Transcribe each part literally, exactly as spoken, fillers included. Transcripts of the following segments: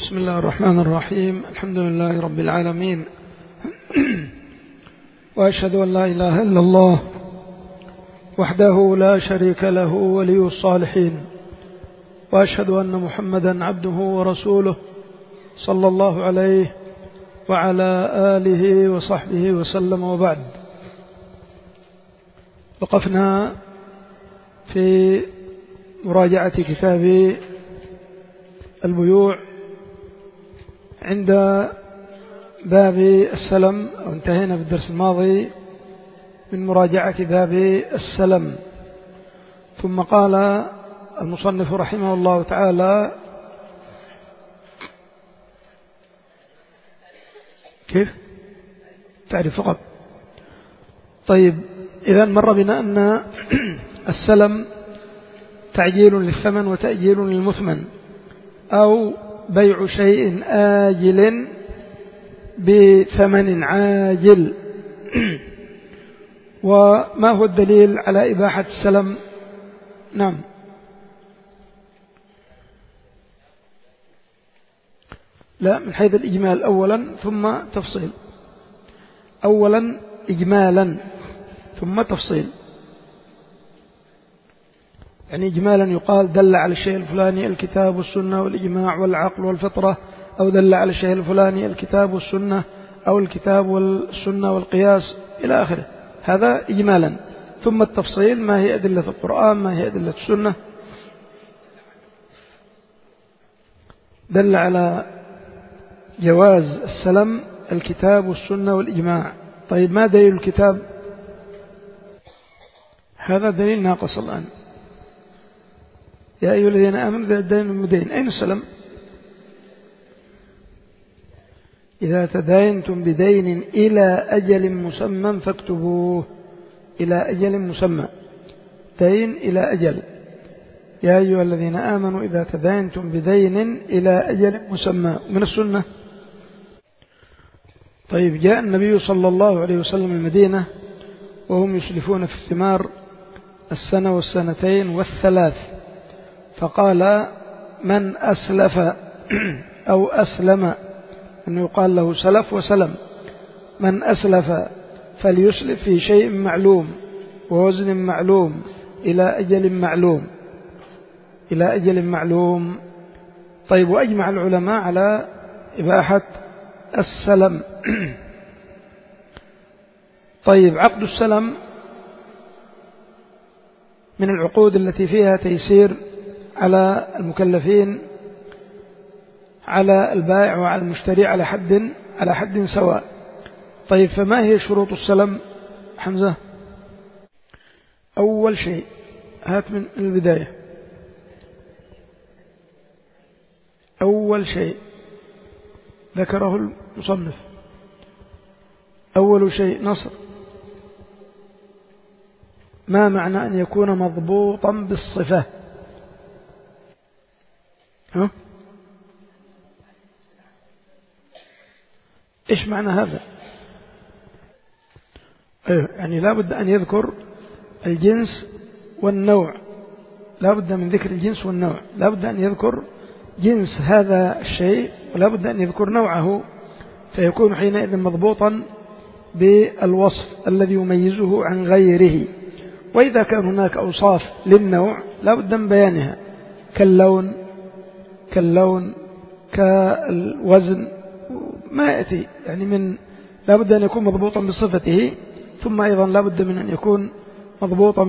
بسم الله الرحمن الرحيم. الحمد لله رب العالمين، وأشهد أن لا إله إلا الله وحده لا شريك له ولي الصالحين، وأشهد أن محمدا عبده ورسوله صلى الله عليه وعلى آله وصحبه وسلم. وبعد، وقفنا في مراجعة كتاب البيوع عند باب السلم، أو انتهينا في الدرس الماضي من مراجعة باب السلم. ثم قال المصنف رحمه الله تعالى: كيف تعرف فقط؟ طيب، إذا مر بنا أن السلم تعجيل للثمن وتأجيل للمثمن، أو بيع شيء آجل بثمن عاجل. وما هو الدليل على إباحة السلم؟ نعم، لا، من حيث الإجمال أولا ثم تفصيل. أولا إجمالا ثم تفصيل. يعني إجمالا يقال دل على الشيء الفلاني الكتاب والسنة والإجماع والعقل والفطرة، أو دل على الشيء الفلاني الكتاب والسنة، أو الكتاب والسنة والقياس إلى آخره. هذا إجمالا. ثم التفصيل: ما هي أدلة القرآن، ما هي أدلة السنة. دل على جواز السلم الكتاب والسنة والإجماع. طيب، ما دليل الكتاب؟ هذا دليل ناقص الآن. يا أيها الذين آمنوا إذا تداينتم بدين. أين السلم؟ إذا تداينتم بدين إلى أجل مسمى فاكتبوه. إلى أجل مسمى، دين إلى أجل. يا أيها الذين آمنوا إذا تداينتم بدين إلى أجل مسمى. من السنة. طيب، جاء النبي صلى الله عليه وسلم المدينة وهم يسلفون في الثمار السنة والسنتين والثلاث، فقال: من أسلف أو أسلم، أنه يقال له سلف وسلم. من أسلف فليسلف في شيء معلوم ووزن معلوم إلى أجل معلوم. إلى أجل معلوم. طيب، وأجمع العلماء على إباحة السلم. طيب، عقد السلم من العقود التي فيها تيسير على المكلفين، على البائع وعلى المشتري على حد على حد سواء. طيب، فما هي شروط السلم حمزة؟ أول شيء، هات من البداية. أول شيء ذكره المصنف، أول شيء نصر. ما معنى أن يكون مضبوطا بالصفة؟ ها؟ إيش معنى هذا؟ أيوه، يعني لا بد أن يذكر الجنس والنوع. لا بد من ذكر الجنس والنوع. لا بد أن يذكر جنس هذا الشيء، ولا بد أن يذكر نوعه، فيكون حينئذ مضبوطا بالوصف الذي يميزه عن غيره. وإذا كان هناك أوصاف للنوع لا بد من بيانها، كاللون كاللون كالوزن، ما يأتي يعني من لا بد أن يكون مضبوطا بصفته. ثم أيضا لا بد من أن يكون مضبوطا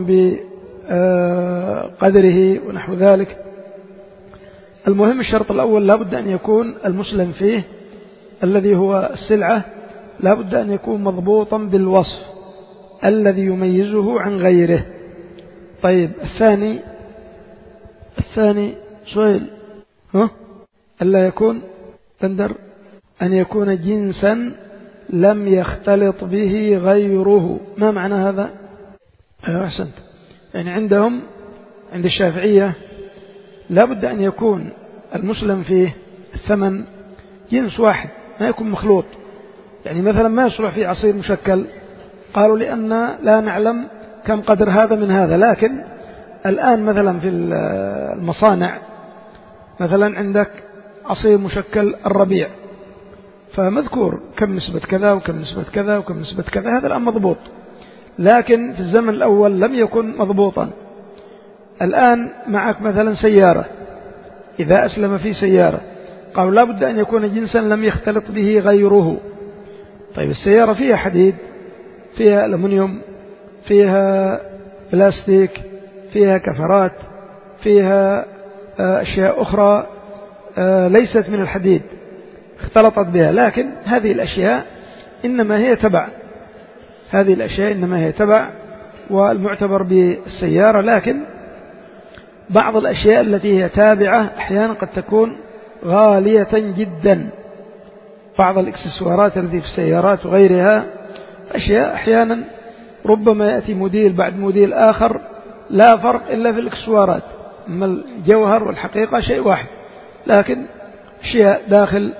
بقدره ونحو ذلك. المهم الشرط الأول لا بد أن يكون المسلم فيه الذي هو السلعة لا بد أن يكون مضبوطا بالوصف الذي يميزه عن غيره. طيب، الثاني الثاني سؤال، ها؟ ألا يكون بندر أن يكون جنسا لم يختلط به غيره. ما معنى هذا؟ أيوة، أحسنت. يعني عندهم عند الشافعية لا بد أن يكون المسلم فيه الثمن جنس واحد، ما يكون مخلوط. يعني مثلا ما يصلح فيه عصير مشكل، قالوا لأن لا نعلم كم قدر هذا من هذا. لكن الآن مثلا في المصانع مثلا عندك عصير مشكل الربيع، فمذكور كم نسبة كذا وكم نسبة كذا وكم نسبة كذا، هذا الآن مضبوط. لكن في الزمن الأول لم يكن مضبوطا. الآن معك مثلا سيارة، إذا أسلم في سيارة قالوا لا بد أن يكون جنسا لم يختلط به غيره. طيب السيارة فيها حديد، فيها ألمنيوم، فيها بلاستيك، فيها كفرات، فيها أشياء أخرى ليست من الحديد اختلطت بها، لكن هذه الأشياء إنما هي تبع هذه الأشياء إنما هي تبع والمعتبر بالسيارة. لكن بعض الأشياء التي هي تابعة أحيانا قد تكون غالية جدا، بعض الإكسسوارات التي في السيارات وغيرها أشياء أحيانا ربما يأتي موديل بعد موديل آخر لا فرق إلا في الإكسسوارات، أما الجوهر والحقيقة شيء واحد، لكن أشياء داخل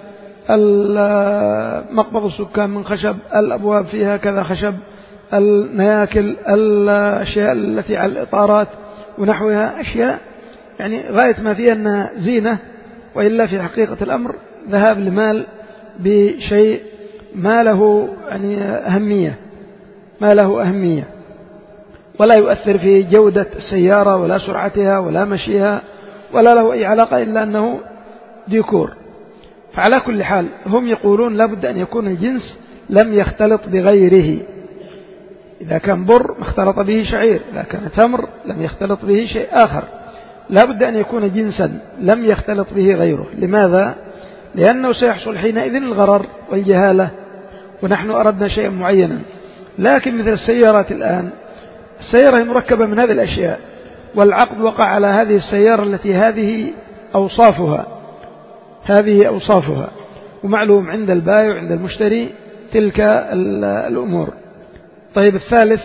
مقبض السكان من خشب، الأبواب فيها كذا خشب، النياكل، الأشياء التي على الإطارات ونحوها، أشياء يعني غاية ما فيها أنها زينة، وإلا في حقيقة الأمر ذهاب لمال بشيء ما له يعني أهمية ما له أهمية ولا يؤثر في جودة السيارة ولا سرعتها ولا مشيها ولا له أي علاقة إلا أنه ديكور. فعلى كل حال هم يقولون لابد أن يكون الجنس لم يختلط بغيره. إذا كان بر اختلط به شعير، إذا كان تمر لم يختلط به شيء آخر، لابد أن يكون جنسا لم يختلط به غيره. لماذا؟ لأنه سيحصل حينئذ الغرر والجهالة، ونحن أردنا شيئا معينا. لكن مثل السيارات الآن، السيارة مركبة من هذه الأشياء، والعقد وقع على هذه السيارة التي هذه أوصافها هذه أوصافها ومعلوم عند البائع وعند المشتري تلك الأمور. طيب الثالث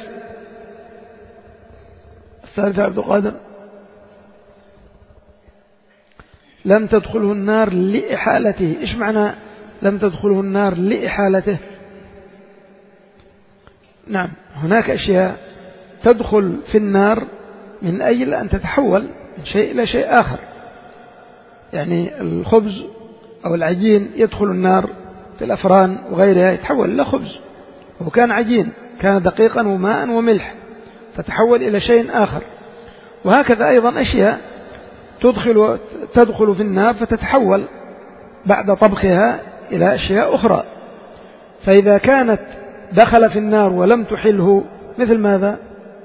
الثالث عبد القادر، لم تدخله النار لإحالته. إيش معنى لم تدخله النار لإحالته؟ نعم، هناك أشياء تدخل في النار من أجل أن تتحول من شيء إلى شيء آخر. يعني الخبز أو العجين يدخل النار في الأفران وغيرها يتحول إلى خبز، وكان عجين كان دقيقا وماء وملح فتحول إلى شيء آخر. وهكذا أيضا أشياء تدخل تدخل في النار فتتحول بعد طبخها إلى أشياء أخرى. فإذا كانت دخل في النار ولم تحله، مثل ماذا؟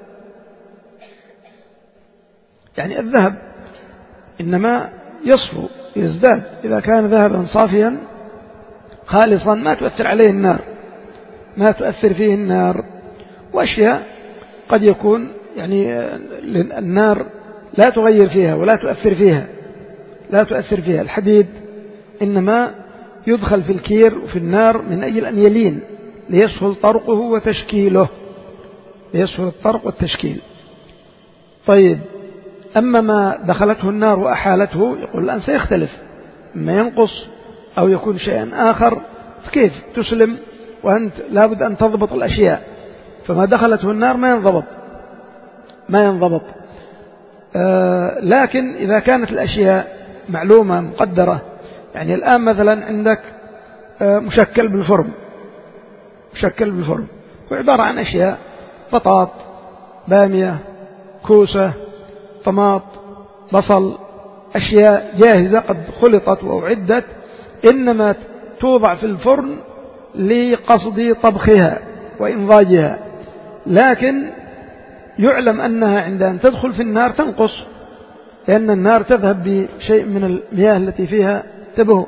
يعني الذهب إنما يصفو يزداد، إذا كان ذهبا صافيا خالصا ما تؤثر عليه النار ما تؤثر فيه النار. وأشياء قد يكون يعني النار لا تغير فيها ولا تؤثر فيها لا تؤثر فيها الحديد إنما يدخل في الكير وفي النار من أجل أن يلين ليسهل طرقه وتشكيله ليسهل الطرق والتشكيل. طيب أما ما دخلته النار وأحالته، يقول الآن سيختلف، إما ينقص أو يكون شيئا آخر. فكيف تسلم وأنت لابد أن تضبط الأشياء؟ فما دخلته النار ما ينضبط ما ينضبط آه لكن إذا كانت الأشياء معلومة مقدرة، يعني الآن مثلا عندك آه مشكل بالفرن مشكل بالفرن هو عبارة عن أشياء بطاط، بامية، كوسة، طماط، بصل، أشياء جاهزة قد خلطت وأعدت، إنما توضع في الفرن لقصد طبخها وإنضاجها، لكن يعلم أنها عند أن تدخل في النار تنقص، لأن النار تذهب بشيء من المياه التي فيها تبه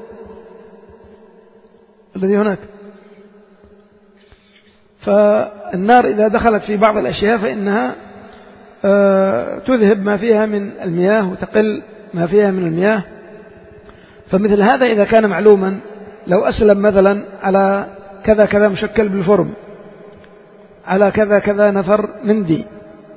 الذي هناك. فالنار إذا دخلت في بعض الأشياء فإنها تذهب ما فيها من المياه وتقل ما فيها من المياه. فمثل هذا إذا كان معلوما، لو أسلم مثلا على كذا كذا مشكل بالفرن، على كذا كذا نفر مندي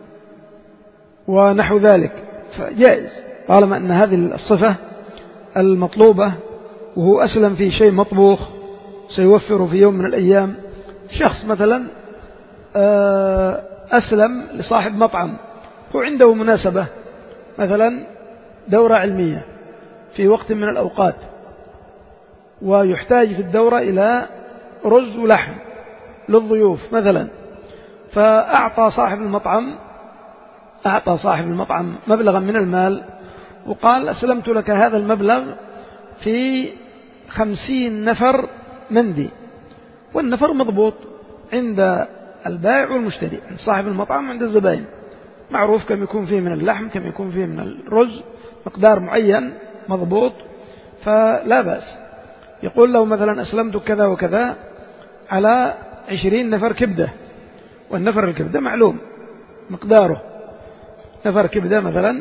ونحو ذلك، فجائز طالما أن هذه الصفة المطلوبة، وهو أسلم في شيء مطبوخ سيوفر في يوم من الأيام. شخص مثلا أسلم لصاحب مطعم، هو عنده مناسبة مثلا دورة علمية في وقت من الأوقات، ويحتاج في الدورة إلى رز ولحم للضيوف مثلا، فأعطى صاحب المطعم أعطى صاحب المطعم مبلغا من المال وقال أسلمت لك هذا المبلغ في خمسين نفر مندي، والنفر مضبوط عند البائع والمشتري، عند صاحب المطعم وعند الزبائن، معروف كم يكون فيه من اللحم كم يكون فيه من الرز، مقدار معين مضبوط، فلا بأس. يقول له مثلا أسلمت كذا وكذا على عشرين نفر كبدة، والنفر الكبدة معلوم مقداره، نفر كبدة مثلا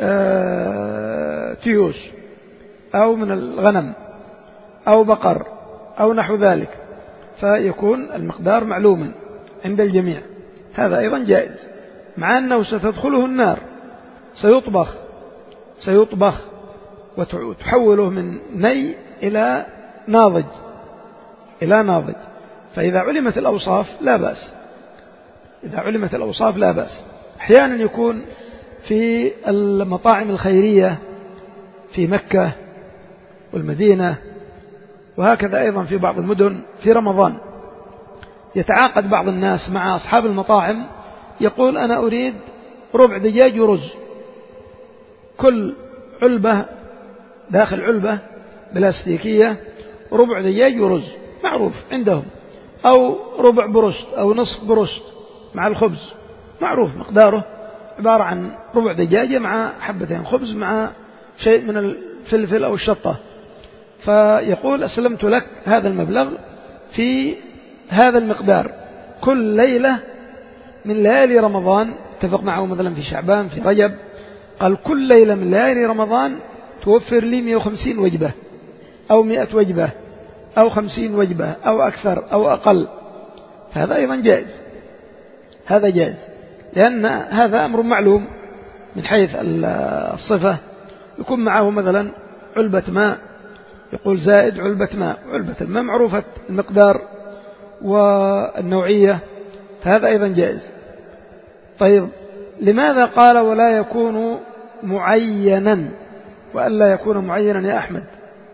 تيوس أو من الغنم أو بقر أو نحو ذلك، فيكون المقدار معلوما عند الجميع. هذا أيضا جائز، مع أنه ستدخله النار، سيطبخ سيطبخ وتحوله من ني إلى ناضج إلى ناضج، فإذا علمت الأوصاف لا بأس، إذا علمت الأوصاف لا بأس. أحيانا يكون في المطاعم الخيرية في مكة والمدينة، وهكذا أيضا في بعض المدن في رمضان، يتعاقد بعض الناس مع أصحاب المطاعم، يقول أنا أريد ربع دجاج ورز، كل علبة داخل علبة بلاستيكية ربع دجاج ورز معروف عندهم، أو ربع برست أو نصف برست مع الخبز معروف مقداره، عبارة عن ربع دجاجة مع حبتين خبز مع شيء من الفلفل أو الشطة، فيقول أسلمت لك هذا المبلغ في هذا المقدار كل ليلة من ليالي رمضان، اتفق معه مثلا في شعبان في رجب، قال كل ليلة من ليالي رمضان توفر لي مئة وخمسين وجبة أو مئة وجبة أو خمسين وجبة أو أكثر أو أقل، هذا أيضا جائز، هذا جائز، لأن هذا أمر معلوم من حيث الصفة، يكون معه مثلا علبة ماء، يقول زائد علبة ماء، علبة الماء معروفة المقدار والنوعية، فهذا أيضا جائز. طيب لماذا قال ولا يكون معينا وألا يكون معينا يا أحمد؟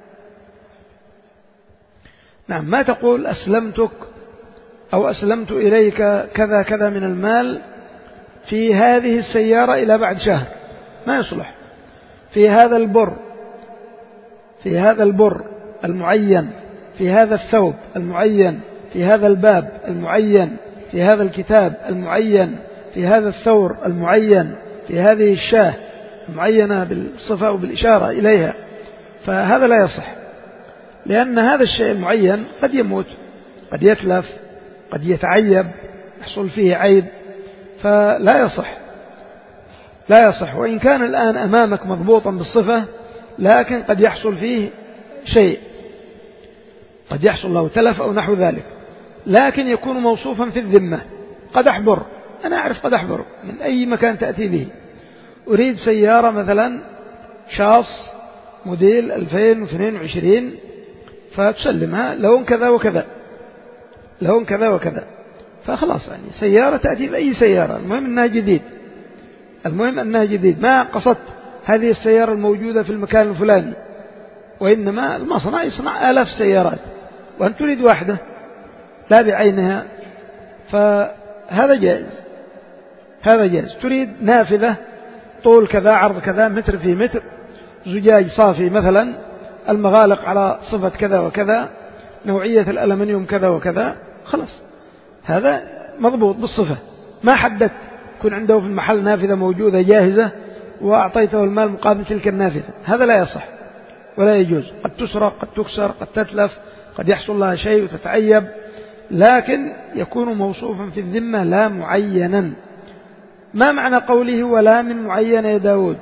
نعم، ما تقول أسلمتك أو أسلمت إليك كذا كذا من المال في هذه السيارة إلى بعد شهر، ما يصلح. في هذا البر في هذا البر المعين، في هذا الثوب المعين، في هذا الباب المعين، في هذا الكتاب المعين، في هذا الثور المعين، في هذه الشاة المعينة بالصفة وبالإشارة إليها، فهذا لا يصح، لأن هذا الشيء المعين قد يموت، قد يتلف، قد يتعيب، يحصل فيه عيب، فلا يصح لا يصح وإن كان الآن أمامك مضبوطا بالصفة، لكن قد يحصل فيه شيء، قد يحصل له تلف أو نحو ذلك، لكن يكون موصوفا في الذمة. قد أحبر، أنا أعرف قد أحبر من أي مكان تأتي به، أريد سيارة مثلا شاص موديل ألفين واثنين وعشرين، فتسلمها لون كذا وكذا، لون كذا وكذا، فخلاص يعني سيارة تأتي بأي سيارة، المهم أنها جديد، المهم أنها جديد، ما قصدت هذه السيارة الموجودة في المكان الفلاني، وإنما المصنع يصنع آلاف سيارات وأن تريد واحدة لا بعينها، فهذا جائز، هذا جائز. تريد نافذة طول كذا عرض كذا متر في متر، زجاج صافي مثلا، المغالق على صفة كذا وكذا، نوعية الألمنيوم كذا وكذا، خلاص هذا مضبوط بالصفة، ما حددت يكون عنده في المحل نافذة موجودة جاهزة وأعطيته المال مقابل تلك النافذة، هذا لا يصح ولا يجوز، قد تسرق، قد تكسر، قد تتلف، قد يحصل لها شيء وتتعيب، لكن يكون موصوفا في الذمة لا معينا. ما معنى قوله ولا من معين يا داود؟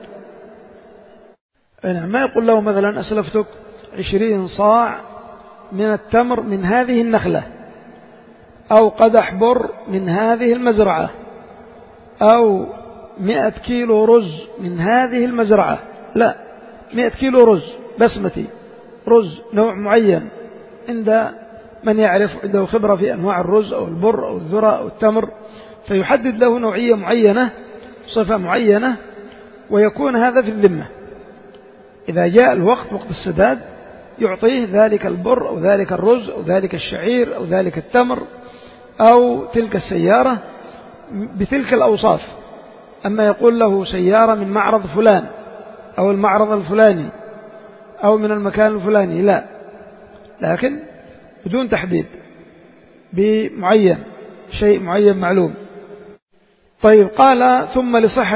ما يقول له مثلا أسلفتك عشرين صاع من التمر من هذه النخلة، أو قدح بر من هذه المزرعة، أو مئة كيلو رز من هذه المزرعة، لا، مئة كيلو رز بسمتي، رز نوع معين عند من يعرف، عنده خبرة في أنواع الرز أو البر أو الذرة أو التمر، فيحدد له نوعية معينة، صفة معينة، ويكون هذا في الذمة. إذا جاء الوقت، وقت السداد، يعطيه ذلك البر أو ذلك الرز أو ذلك الشعير أو ذلك التمر أو تلك السيارة بتلك الأوصاف. أما يقول له سيارة من معرض فلان أو المعرض الفلاني أو من المكان الفلاني، لا، لكن بدون تحديد بمعين، شيء معين معلوم. طيب قال ثم لصحة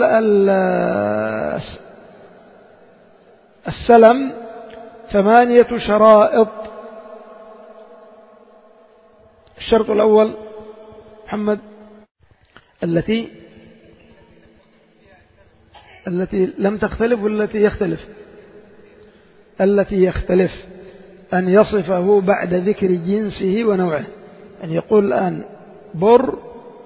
السلم ثمانية شرائط. الشرط الأول محمد التي التي لم تختلف والتي يختلف التي يختلف أن يصفه بعد ذكر جنسه ونوعه، أن يقول الآن بر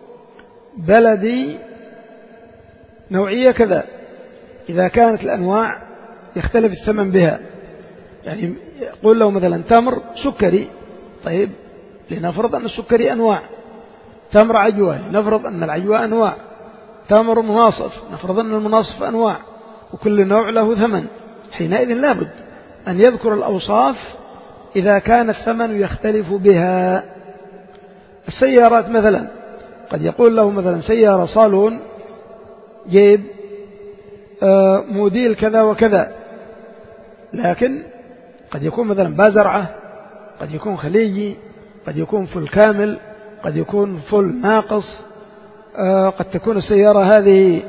بلدي نوعية كذا، إذا كانت الأنواع يختلف الثمن بها. يعني يقول له مثلا تمر سكري، طيب لنفرض أن السكري أنواع، تمر عجوة نفرض أن العجوة أنواع، تمر مناصف نفرض أن المناصف أنواع، وكل نوع له ثمن. حينئذ لابد أن يذكر الأوصاف إذا كان الثمن يختلف بها. السيارات مثلا قد يقول له مثلا سيارة صالون جيب موديل كذا وكذا، لكن قد يكون مثلا بازرعة، قد يكون خليجي، قد يكون فل كامل، قد يكون فل ناقص، قد تكون السيارة هذه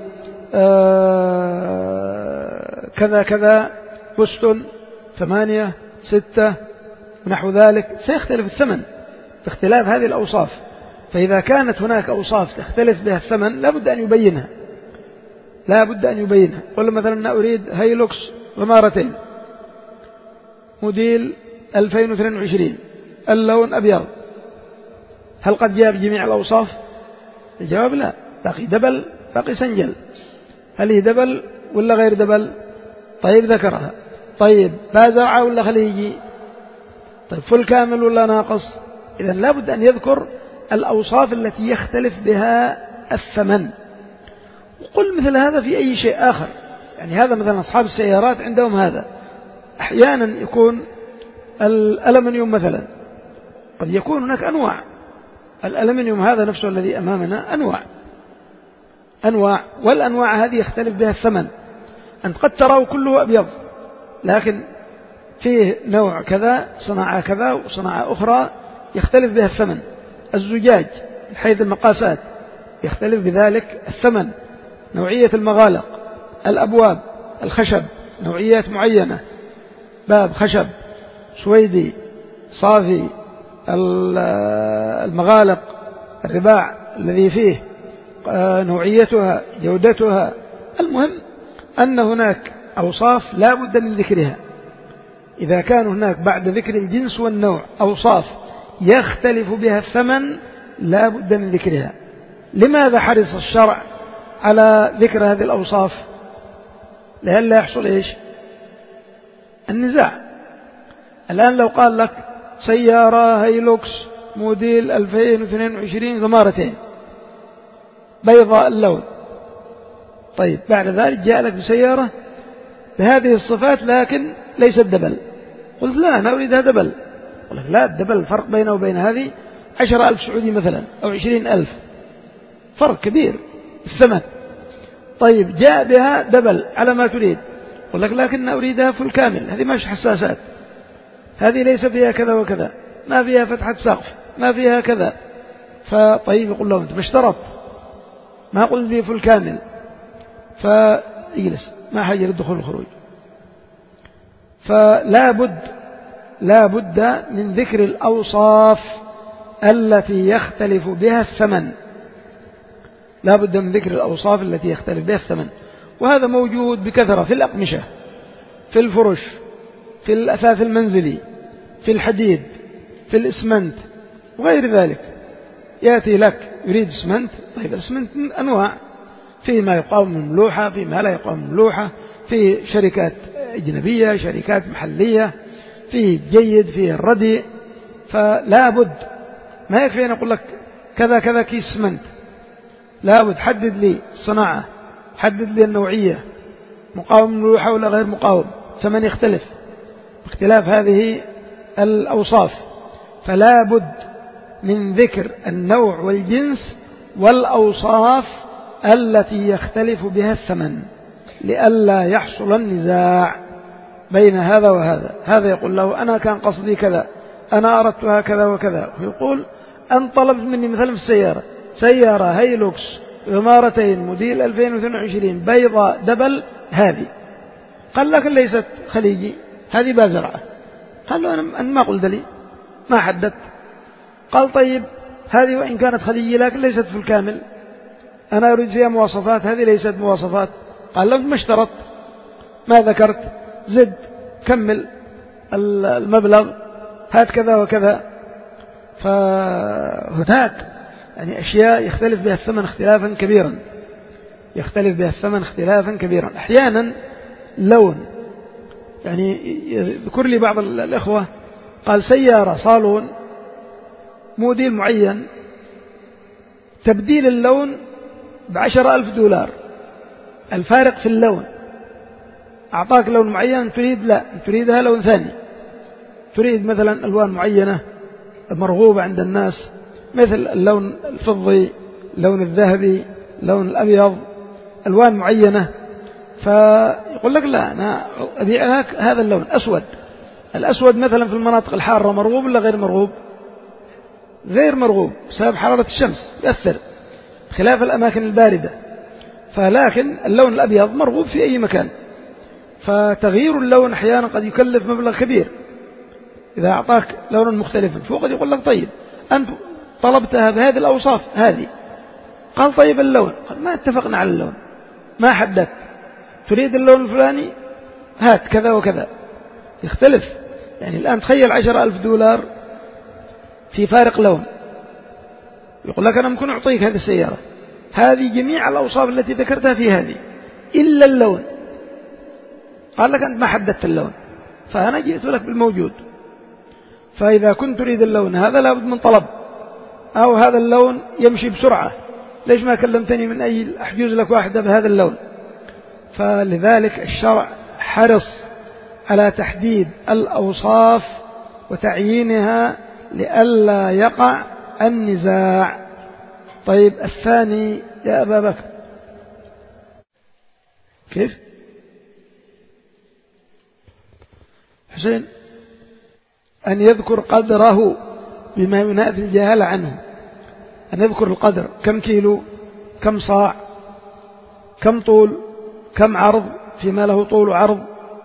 كذا كذا بوستون ثمانية ستة ونحو ذلك، سيختلف الثمن باختلاف هذه الأوصاف. فإذا كانت هناك أوصاف تختلف بها الثمن لا بد أن يبينها، لا بد أن يبينها. قل مثلا أنا أريد هايلوكس غمارتين موديل ألفين واثنين وعشرين اللون أبيض، هل قد جاء بجميع الأوصاف؟ الجواب لا، باقي دبل باقي سنجل، هل هي دبل ولا غير دبل؟ طيب ذكرها. طيب بازرعة ولا خليجي؟ طيب فل كامل ولا ناقص؟ إذن لا بد أن يذكر الأوصاف التي يختلف بها الثمن. وقل مثل هذا في أي شيء آخر، يعني هذا مثلا أصحاب السيارات عندهم هذا. أحيانا يكون الألمنيوم مثلا قد يكون هناك أنواع، الألمنيوم هذا نفسه الذي أمامنا أنواع أنواع والأنواع هذه يختلف بها الثمن. أنت قد تراه كله أبيض، لكن فيه نوع كذا صناعة كذا وصناعة أخرى يختلف بها الثمن. الزجاج حيث المقاسات يختلف بذلك الثمن. نوعية المغالق، الأبواب، الخشب نوعيات معينة، باب خشب سويدي صافي، المغالق الرباع الذي فيه نوعيتها جودتها. المهم أن هناك أوصاف لا بد من ذكرها. إذا كان هناك بعد ذكر الجنس والنوع أوصاف يختلف بها الثمن لا بد من ذكرها. لماذا حرص الشرع على ذكر هذه الأوصاف؟ لئلا يحصل إيش؟ النزاع. الآن لو قال لك سيارة هايلوكس موديل ألفين واثنين وعشرين غمارتين بيضاء اللون، طيب بعد ذلك جاء لك بسيارة بهذه الصفات لكن ليست دبل، قلت لا أنا أريدها دبل، قلت لا، الدبل الفرق بينه وبين هذه عشر ألف سعودي مثلا أو عشرين ألف، فرق كبير الثمن. طيب جاء بها دبل على ما تريد، قل لك لكن أريدها فل كامل، هذه مش حساسات، هذه ليس فيها كذا وكذا، ما فيها فتحة سقف، ما فيها كذا. فطيب يقول له أنت ما اشترط، ما قلت لي فل كامل، فيجلس ما حاجة للدخول والخروج. فلا بد لا بد من ذكر الأوصاف التي يختلف بها الثمن، لا بد من ذكر الأوصاف التي يختلف بها الثمن. وهذا موجود بكثرة في الأقمشة، في الفرش، في الأثاث المنزلي، في الحديد، في الإسمنت وغير ذلك. يأتي لك يريد إسمنت، طيب الإسمنت أنواع، في ما يقاوم الملوحة، في ما لا يقاوم الملوحة، في شركات أجنبية، شركات محلية، فيه جيد، فيه الرديء. فلا بد، ما يكفي أن أقول لك كذا كذا كيس إسمنت، لا بد حدد لي الصناعة، حدد لي النوعية، مقاوم الملوحة ولا غير مقاوم، ثمن يختلف. اختلاف هذه الأوصاف، فلا بد من ذكر النوع والجنس والأوصاف التي يختلف بها الثمن لئلا يحصل النزاع بين هذا وهذا. هذا يقول له أنا كان قصدي كذا، أنا أردتها كذا وكذا، ويقول أن طلبت مني مثلا في السيارة سيارة هيلوكس إمارتين موديل ألفين واثنين وعشرين بيضاء دبل، هذه قال لكن ليست خليجي، هذه بازرعة. قال له أنا ما قلت لي، ما حددت. قال طيب هذه وإن كانت خليجية لكن ليست في الكامل، أنا أريد فيها مواصفات، هذه ليست مواصفات. قال له ما اشترط، ما ذكرت، زد كمل المبلغ، هات كذا وكذا. فهناك يعني أشياء يختلف بها الثمن اختلافا كبيرا، يختلف بها الثمن اختلافا كبيرا. أحيانا لون، يعني يذكر لي بعض الإخوة قال سيارة صالون موديل معين تبديل اللون بعشر ألف دولار، الفارق في اللون. أعطاك لون معين تريد، لا تريدها لون ثاني، تريد مثلا ألوان معينة مرغوبة عند الناس مثل اللون الفضي، اللون الذهبي، اللون الأبيض، ألوان معينة. فيقول لك لا أنا أبيع لك هذا اللون أسود. الأسود مثلا في المناطق الحارة مرغوب ولا غير مرغوب؟ غير مرغوب بسبب حرارة الشمس، يأثر خلاف الأماكن الباردة. فلكن اللون الأبيض مرغوب في أي مكان، فتغيير اللون أحيانا قد يكلف مبلغ كبير. إذا أعطاك لونا مختلفا فوقد يقول لك طيب أنت طلبتها بهذه الأوصاف هذه، قال طيب اللون، قال ما اتفقنا على اللون، ما حددت، تريد اللون الفلاني، هات كذا وكذا، يختلف. يعني الآن تخيل عشر ألف دولار في فارق لون، يقول لك أنا ممكن أعطيك هذه السيارة، هذه جميع الأوصاف التي ذكرتها في هذه إلا اللون. قال لك أنت ما حددت اللون، فأنا جئت لك بالموجود. فإذا كنت تريد اللون هذا لابد من طلب، أو هذا اللون يمشي بسرعة، ليش ما كلمتني من أي أحجز لك واحدة بهذا اللون؟ فلذلك الشرع حرص على تحديد الأوصاف وتعيينها لئلا يقع النزاع. طيب الثاني يا أبا بكر كيف؟ حسين أن يذكر قدره بما ينافي الجهال عنه، أن يذكر القدر، كم كيلو، كم صاع، كم طول، كم عرض، فيما له طول وعرض،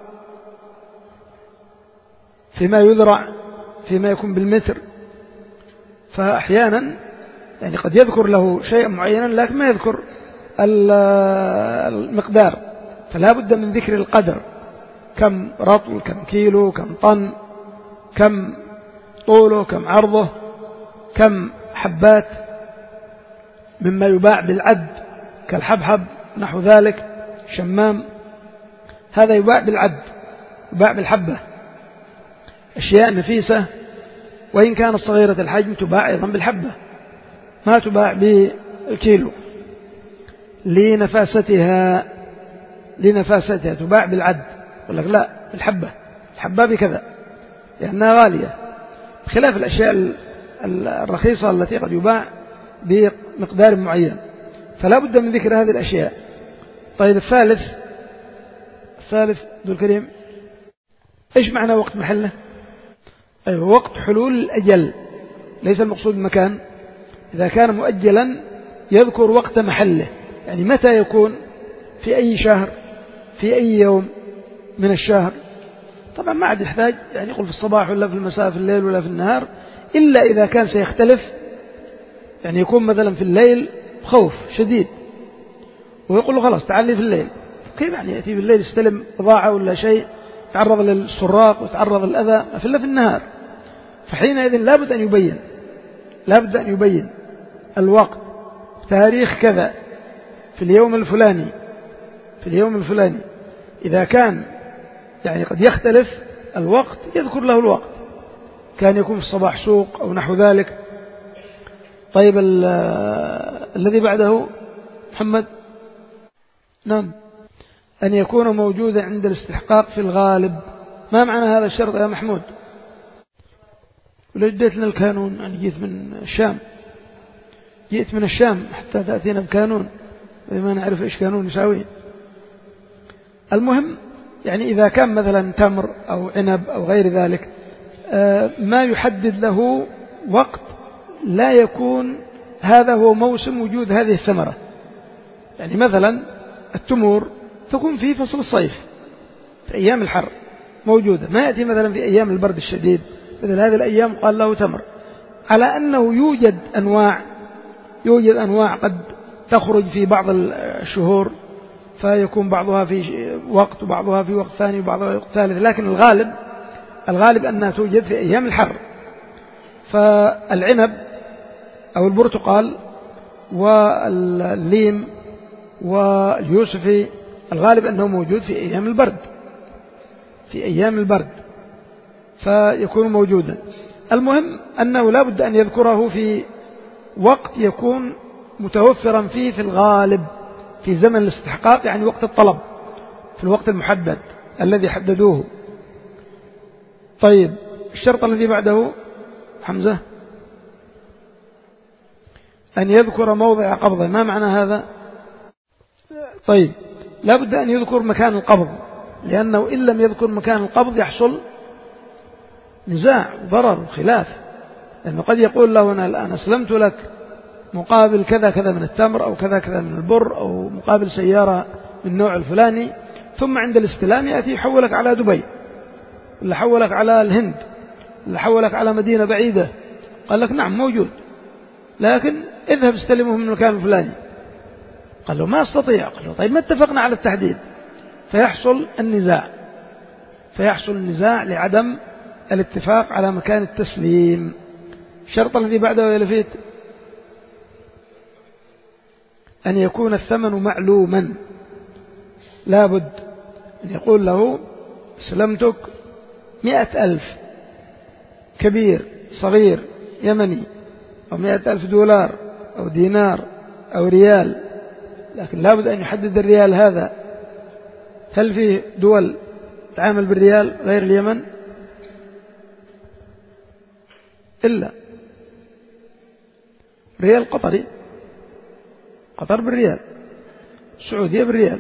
فيما يذرع، فيما يكون بالمتر. فأحيانا يعني قد يذكر له شيء معينا لكن ما يذكر المقدار، فلا بد من ذكر القدر، كم رطل، كم كيلو، كم طن، كم طوله، كم عرضه، كم حبات مما يباع بالعد كالحبحب نحو ذلك، شمام، هذا يباع بالعد، يباع بالحبة. أشياء نفيسة وإن كانت صغيرة الحجم تباع أيضا بالحبة، ما تباع بالكيلو لنفاستها، لنفاستها تباع بالعد. يقول لك لا بالحبة، الحبة بكذا لأنها غالية، بخلاف الأشياء الرخيصة التي قد يباع بمقدار معين. فلا بد من ذكر هذه الأشياء. طيب الثالث، الثالث ذو الكريم إيش معنى وقت محله؟ أيوة وقت حلول الأجل، ليس المقصود المكان. إذا كان مؤجلا يذكر وقت محله، يعني متى يكون، في أي شهر، في أي يوم من الشهر. طبعا ما عاد يحتاج يعني يقول في الصباح ولا في المساء، في الليل ولا في النهار، إلا إذا كان سيختلف، يعني يكون مثلا في الليل خوف شديد ويقول له خلاص تعال لي في الليل. كيف يعني يأتي في الليل يستلم بضاعة ولا شيء، يتعرض للسراق ويتعرض للأذى، ما في إلا في النهار. فحينئذ لابد أن يبين، لابد أن يبين الوقت، تاريخ كذا، في اليوم الفلاني، في اليوم الفلاني. إذا كان يعني قد يختلف الوقت يذكر له الوقت، كان يكون في الصباح سوق أو نحو ذلك. طيب الذي بعده محمد، نعم، أن يكون موجودا عند الاستحقاق في الغالب، ما معنى هذا الشرط يا محمود؟ ولو اديت لنا الكانون، أنا جيت من الشام، جيت من الشام حتى تأتينا بكانون ما نعرف إيش كانون يساوي. المهم يعني إذا كان مثلا تمر أو عنب أو غير ذلك ما يحدد له وقت، لا يكون هذا هو موسم وجود هذه الثمرة. يعني مثلا التمور تكون في فصل الصيف في أيام الحر موجودة، ما يأتي مثلا في أيام البرد الشديد مثل هذه الأيام قال له تمر. على أنه يوجد أنواع يوجد أنواع قد تخرج في بعض الشهور فيكون بعضها في وقت وبعضها في وقت ثاني وبعضها في وقت ثالث، لكن الغالب الغالب أنها توجد في أيام الحر. فالعنب أو البرتقال والليم واليوسفي الغالب أنه موجود في أيام البرد في أيام البرد فيكون موجودا. المهم أنه لا بد أن يذكره في وقت يكون متوفرا فيه في الغالب في زمن الاستحقاق، يعني وقت الطلب في الوقت المحدد الذي حددوه. طيب الشرط الذي بعده حمزة أن يذكر موضع قبضه، ما معنى هذا؟ طيب لا بد أن يذكر مكان القبض، لأنه إن لم يذكر مكان القبض يحصل نزاع وضرر وخلاف، لأنه قد يقول له أنا الآن أسلمت لك مقابل كذا كذا من التمر أو كذا كذا من البر أو مقابل سيارة من النوع الفلاني، ثم عند الاستلام يأتي يحولك على دبي ولا حولك على الهند ولا حولك على مدينة بعيدة. قال لك نعم موجود، لكن اذهب استلمه من المكان الفلاني. قال له ما استطيع. قال له طيب ما اتفقنا على التحديد؟ فيحصل النزاع فيحصل النزاع لعدم الاتفاق على مكان التسليم. الشرط الذي بعده يا لفيت أن يكون الثمن معلوما، لابد أن يقول له سلمتك مئة ألف كبير صغير يمني، أو مئة ألف دولار أو دينار أو ريال، لكن لابد أن يحدد الريال هذا. هل في دول تعامل بالريال غير اليمن؟ إلا ريال قطري، قطر بالريال، السعودية بالريال،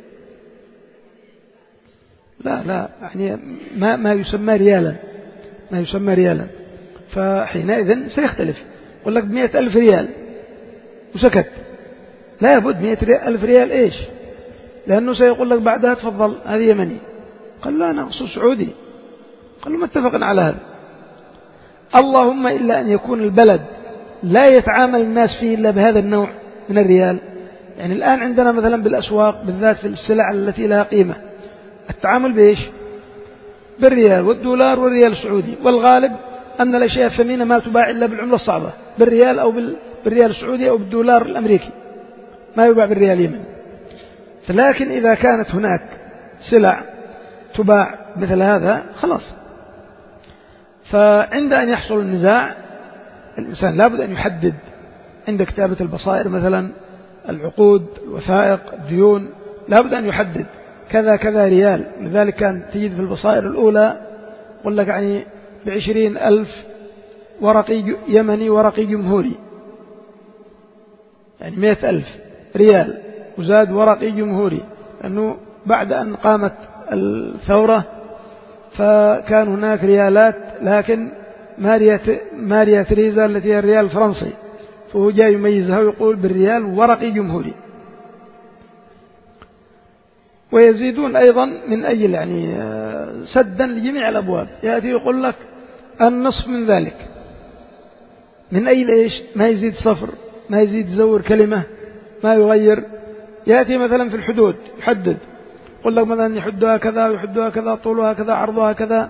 لا لا يعني ما ما يسمى ريالا ما يسمى ريالا فحينئذ سيختلف. يقول لك بمئة ألف ريال وسكت، لا يبد مئة ألف ريال إيش؟ لأنه سيقول لك بعدها تفضل هذه يمني. قال لا أنا أقصد سعودي. قال له ما اتفقنا على هذا. اللهم إلا أن يكون البلد لا يتعامل الناس فيه إلا بهذا النوع من الريال. يعني الآن عندنا مثلا بالأسواق بالذات في السلع التي لها قيمة التعامل بإيش؟ بالريال والدولار والريال السعودي، والغالب أن الأشياء الثمينة ما تباع إلا بالعملة الصعبة بالريال أو بالريال السعودي أو بالدولار الأمريكي، ما يباع بالريال اليمني. فلكن إذا كانت هناك سلع تباع مثل هذا خلاص. فعند أن يحصل النزاع الإنسان لابد أن يحدد عند كتابة البصائر مثلا العقود الوثائق الديون، لابد أن يحدد كذا كذا ريال. لذلك كان تجد في البصائر الأولى يقول لك يعني بعشرين ألف ورقي يمني ورقي جمهوري، يعني مئة ألف ريال وزاد ورقي جمهوري، لأنه بعد أن قامت الثورة فكان هناك ريالات لكن ماريا تريزا التي هي الريال الفرنسي، فهو جاء يميزها ويقول بالريال ورقي جمهوري. ويزيدون أيضا من أجل يعني سدا لجميع الأبواب، يأتي يقول لك النصف من ذلك من أجل إيش؟ ما يزيد صفر، ما يزيد زور كلمة، ما يغير. يأتي مثلا في الحدود يحدد، يقول لك مثلا يحدها كذا ويحدها كذا، طولها كذا عرضها كذا،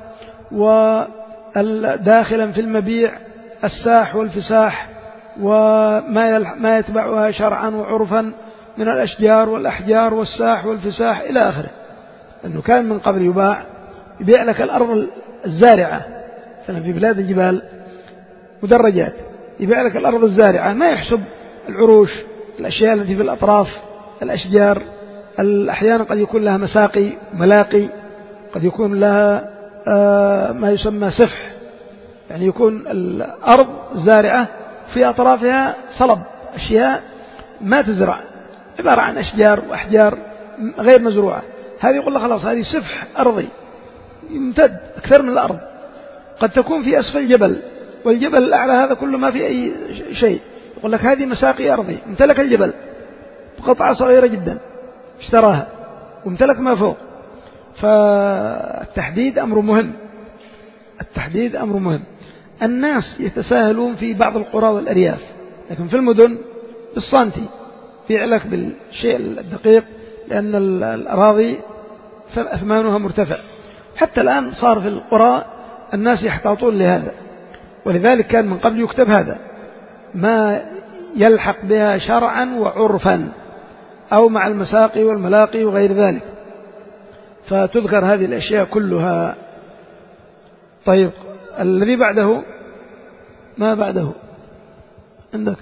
وداخلا في المبيع الساح والفساح وما ما يتبعها شرعا وعرفا من الأشجار والأحجار والساح والفساح إلى آخره. أنه كان من قبل يباع يبيع لك الأرض الزارعة مثلا في بلاد الجبال مدرجات، يبيع لك الأرض الزارعة، ما يحسب العروش الأشياء التي في الأطراف الأشجار. أحيانا قد يكون لها مساقي ملاقي، قد يكون لها ما يسمى سفح، يعني يكون الأرض زارعة في أطرافها صلب، أشياء ما تزرع، عبارة عن أشجار وأحجار غير مزروعة، هذه يقول لك خلاص هذه سفح أرضي يمتد أكثر من الأرض. قد تكون في أسفل جبل، والجبل الأعلى هذا كله ما في أي شيء، يقول لك هذه مساقي أرضي، امتلك الجبل بقطعة صغيرة جدا اشتراها وامتلك ما فوق. فالتحديد أمر مهم، التحديد أمر مهم. الناس يتساهلون في بعض القرى والأرياف، لكن في المدن بالصانتي في علاق بالشيء الدقيق، لأن الأراضي أثمانها مرتفع. حتى الآن صار في القرى الناس يحتاطون لهذا، ولذلك كان من قبل يكتب هذا ما يلحق بها شرعا وعرفا، أو مع المساقي والملاقي وغير ذلك، فتذكر هذه الأشياء كلها. طيب الذي بعده، ما بعده عندك؟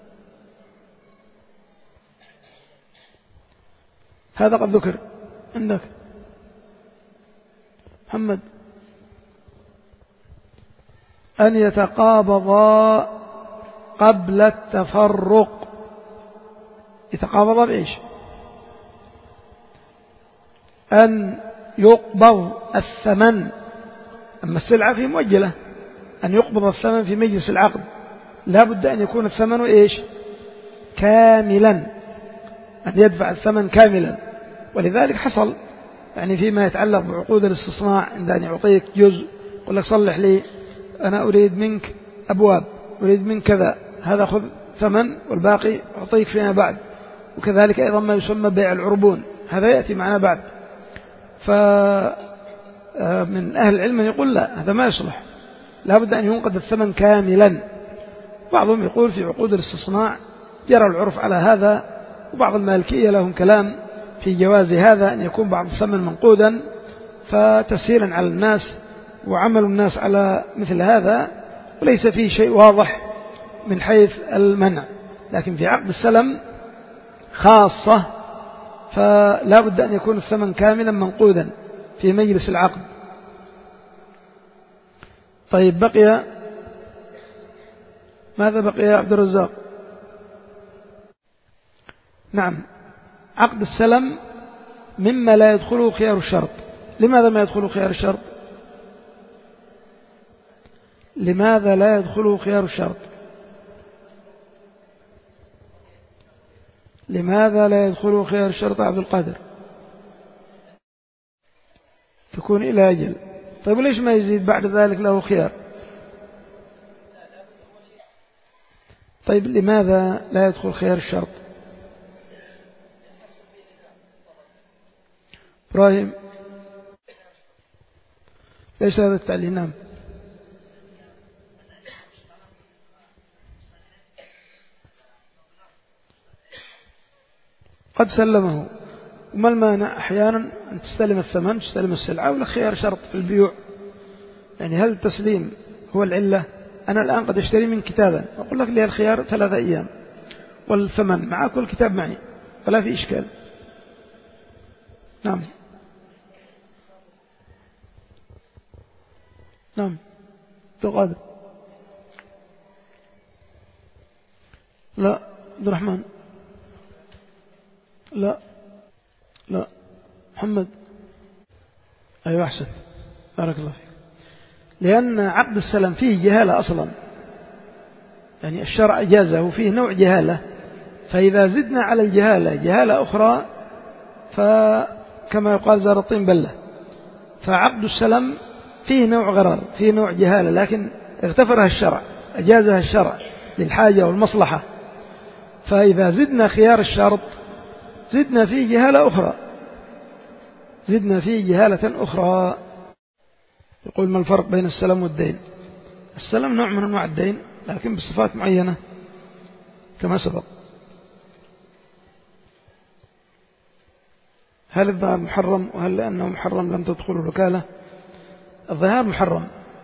هذا قد ذكر عندك محمد، أن يتقابضا قبل التفرق. يتقابضا بإيش؟ أن يقبض الثمن، أما السلعة في مؤجلة، أن يقبض الثمن في مجلس العقد لا بد أن يكون الثمن إيش؟ كاملا، أن يدفع الثمن كاملا. ولذلك حصل يعني فيما يتعلق بعقود الاستصناع، عند أن يعطيك جزء يقول لك صلح لي، أنا أريد منك أبواب، أريد منك كذا، هذا خذ ثمن والباقي أعطيك فيما بعد. وكذلك أيضا ما يسمى بيع العربون، هذا يأتي معنا بعد. فمن أهل العلم يقول لا، هذا ما يصلح، لا بد أن ينقذ الثمن كاملا. بعضهم يقول في عقود الاستصناع جرى العرف على هذا، وبعض المالكية لهم كلام في جواز هذا، أن يكون بعض الثمن منقودا، فتسهيلا على الناس وعمل الناس على مثل هذا، وليس فيه شيء واضح من حيث المنع. لكن في عقد السلم خاصة، فلا بد أن يكون الثمن كاملا منقودا في مجلس العقد. طيب بقي ماذا بقي يا عبد الرزاق؟ نعم، عقد السلم مما لا يدخله خيار الشرط. لماذا ما يدخله خيار الشرط؟ لماذا لا يدخله خيار الشرط؟ لماذا لا يدخله خيار الشرط عبد القادر؟ تكون إلى أجل. طيب ليش ما يزيد بعد ذلك له خيار؟ طيب لماذا لا يدخل خيار الشرط؟ إبراهيم، ليش هذا التعليل؟ نعم، قد سلمه، وما المانع أحيانا أن تستلم الثمن، تستلم السلعة، ولا خيار شرط في البيوع. يعني هل التسليم هو العلة؟ أنا الآن قد أشتري من كتابا، أقول لك لي الخيار ثلاثة أيام والثمن مع كل كتاب معي، ولا في إشكال. نعم نعم تقادر. لا عبد الرحمن، لا لا محمد، أيوة أحسن، بارك الله فيك. لأن عقد السلم فيه جهالة أصلا، يعني الشرع أجازه وفيه نوع جهالة، فإذا زدنا على الجهالة جهالة أخرى فكما يقال زار الطين بلة. فعقد السلم فيه نوع غرر، فيه نوع جهالة، لكن اغتفرها الشرع، أجازها الشرع للحاجة والمصلحة. فإذا زدنا خيار الشرط زدنا فيه جهالة أخرى، زدنا فيه جهالة أخرى. يقول ما الفرق بين السلم والدين؟ السلم نوع من أنواع الدين، لكن بصفات معينة كما سبق. هل الظهار محرم؟ وهل لأنه محرم لم تدخل الوكالة؟ الظهار محرم،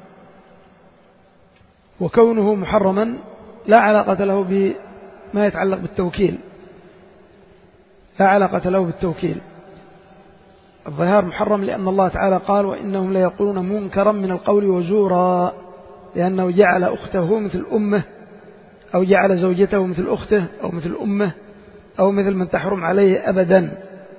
وكونه محرما لا علاقة له بما يتعلق بالتوكيل، لا علاقة له بالتوكيل. الظهار محرم لأن الله تعالى قال وإنهم ليقولون منكرا من القول وزورا، لأنه جعل أخته مثل أمه، أو جعل زوجته مثل أخته أو مثل أمه أو مثل من تحرم عليه أبدا،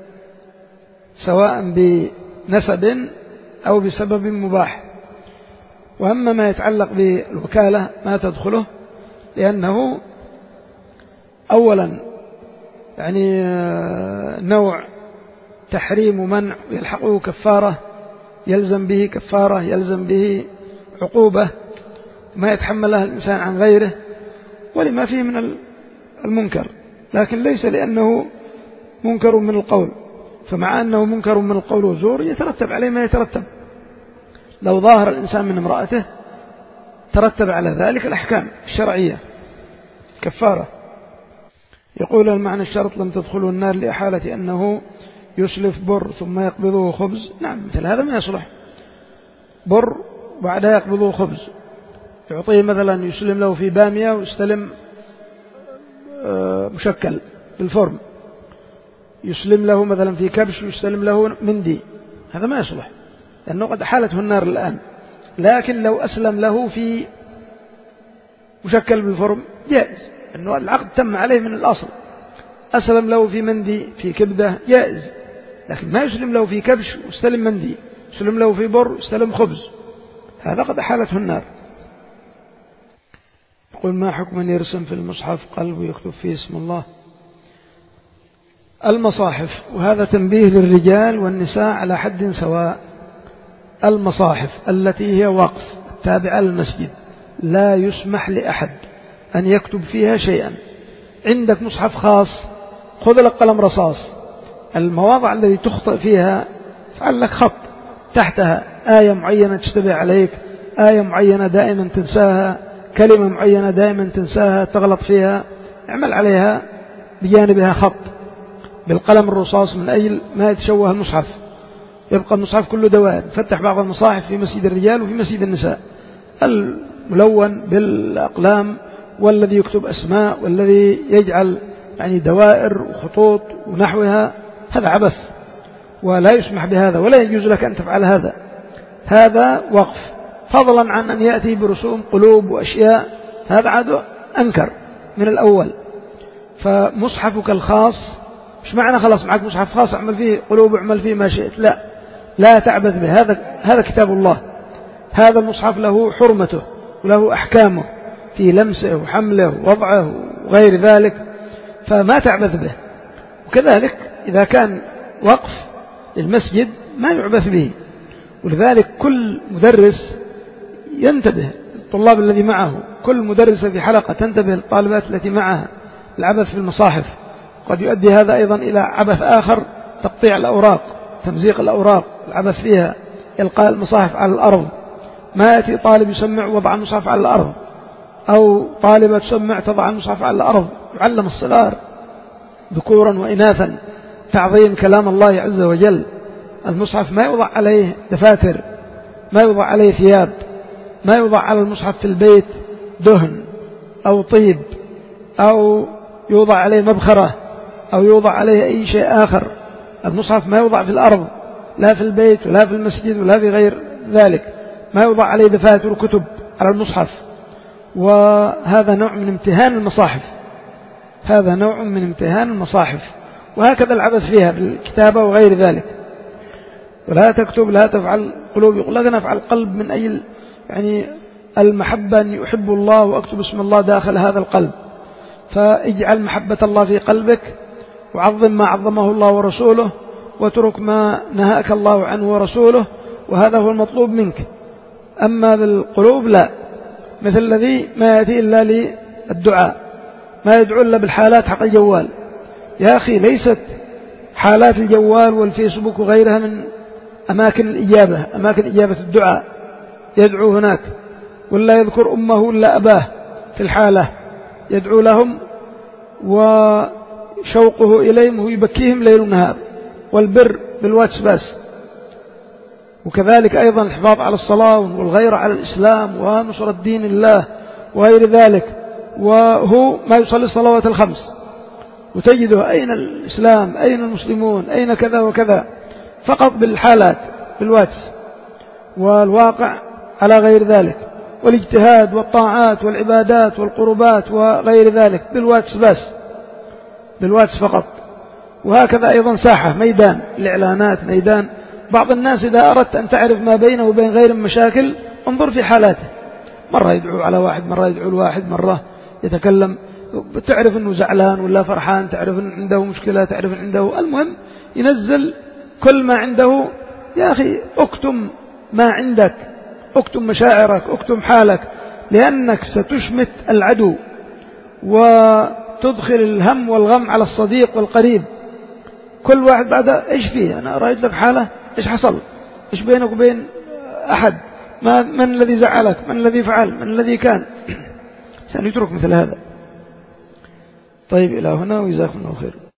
سواء بنسب أو بسبب مباح. وأما ما يتعلق بالوكالة ما تدخله، لأنه أولا يعني نوع تحريم ومنع يلحقه كفارة، يلزم به كفارة، يلزم به عقوبة ما يتحملها الإنسان عن غيره، ولما فيه من المنكر، لكن ليس لأنه منكر من القول. فمع أنه منكر من القول وزور يترتب عليه ما يترتب، لو ظاهر الإنسان من امرأته ترتب على ذلك الأحكام الشرعية كفارة. يقول المعنى الشرط لم تدخلوا النار لإحالة أنه يسلف بر ثم يقبضه خبز. نعم، مثل هذا ما يصلح، بر بعدها يقبضه خبز، يعطيه مثلا يسلم له في بامية ويستلم مشكل بالفرن، يسلم له مثلا في كبش ويستلم له مندي، هذا ما يصلح لأنه قد حالته النار الآن. لكن لو أسلم له في مشكل بالفرن جائز، أنه العقد تم عليه من الأصل. أسلم له في مندي في كبدة جائز، لكن ما يسلم له في كبش ويستلم مندي، يسلم له في بر ويستلم خبز، هذا قد حالته النار. يقول ما حكم أن يرسم في المصحف قلب ويكتب فيه اسم الله؟ المصاحف، وهذا تنبيه للرجال والنساء على حد سواء، المصاحف التي هي وقف تابعة للمسجد لا يسمح لأحد أن يكتب فيها شيئا. عندك مصحف خاص، خذ لك قلم رصاص، المواضع التي تخطئ فيها فعل لك خط تحتها، آية معينة تشتبه عليك، آية معينة دائما تنساها، كلمة معينة دائما تنساها تغلط فيها، اعمل عليها بجانبها خط بالقلم الرصاص من أجل ما يتشوه المصحف، يبقى المصحف كله دوائر. فتح بعض المصاحف في مسجد الرجال وفي مسجد النساء الملون بالأقلام، والذي يكتب أسماء، والذي يجعل يعني دوائر وخطوط ونحوها، هذا عبث ولا يسمح بهذا، ولا يجوز لك أن تفعل هذا، هذا وقف. فضلا عن أن يأتي برسوم قلوب وأشياء، هذا عاد أنكر من الأول. فمصحفك الخاص مش معنى خلاص معك مصحف خاص اعمل فيه قلوب اعمل فيه ما شئت، لا لا تعبث به، هذا هذا كتاب الله، هذا المصحف له حرمته وله أحكامه في لمسه وحمله ووضعه وغير ذلك، فما تعبث به. وكذلك إذا كان وقف للمسجد ما يعبث به، ولذلك كل مدرس ينتبه، الطلاب الذي معه، كل مدرسة في حلقة تنتبه للطالبات التي معها العبث في المصاحف. قد يؤدي هذا أيضا إلى عبث آخر، تقطيع الأوراق، تمزيق الأوراق، العبث فيها، إلقاء المصاحف على الأرض. ما يأتي طالب يسمع وضع المصحف على الأرض، أو طالبة تسمع تضع المصحف على الأرض، يعلم الصغار ذكورا وإناثا تعظيم كلام الله عز وجل. المصحف ما يوضع عليه دفاتر، ما يوضع عليه ثياب، ما يوضع على المصحف في البيت دهن أو طيب، أو يوضع عليه مبخرة، أو يوضع عليه أي شيء آخر. المصحف ما يوضع في الأرض، لا في البيت ولا في المسجد ولا في غير ذلك، ما يوضع عليه دفاتر وكتب على المصحف، وهذا نوع من امتهان المصاحف، هذا نوع من امتهان المصاحف. وهكذا العبث فيها بالكتابة وغير ذلك. ولا تكتب لا تفعل قلوب، يقول لك نفعل قلب من أجل يعني المحبة أن يحب الله وأكتب اسم الله داخل هذا القلب، فاجعل محبة الله في قلبك، وعظم ما عظمه الله ورسوله، وترك ما نهاك الله عنه ورسوله، وهذا هو المطلوب منك. أما بالقلوب لا، مثل الذي ما يأتي إلا للدعاء، ما يدعو إلا بالحالات حق الجوال. يا أخي ليست حالات الجوال والفيسبوك وغيرها من أماكن الإجابة، أماكن إجابة الدعاء، يدعو هناك، ولا يذكر أمه ولا أباه في الحالة، يدعو لهم وشوقه إليهم ويبكيهم ليل ونهار، والبر بالواتس بس. وكذلك أيضا الحفاظ على الصلاة والغيرة على الإسلام ونصرة دين الله وغير ذلك، وهو ما يصلي الصلوات الخمس، وتجده أين الإسلام، أين المسلمون، أين كذا وكذا. فقط بالحالات بالواتس، والواقع على غير ذلك، والاجتهاد والطاعات والعبادات والقربات وغير ذلك بالواتس بس، بالواتس فقط. وهكذا أيضا ساحة ميدان الإعلانات ميدان. بعض الناس إذا أردت أن تعرف ما بينه وبين غير مشاكل انظر في حالاته، مرة يدعو على واحد، مرة يدعو لواحد، مرة يتكلم، تعرف أنه زعلان ولا فرحان، تعرف أنه عنده مشكلة، تعرف أنه عنده، المهم ينزل كل ما عنده. يا أخي اكتم ما عندك، اكتم مشاعرك، اكتم حالك، لأنك ستشمت العدو وتدخل الهم والغم على الصديق والقريب. كل واحد بعد ايش فيه، أنا رأيت لك حالة، ايش حصل، ايش بينك وبين أحد، ما من الذي زعلك، من الذي فعل، من الذي كان. سنترك مثل هذا. طيب إلى هنا وجزاكم الله خير.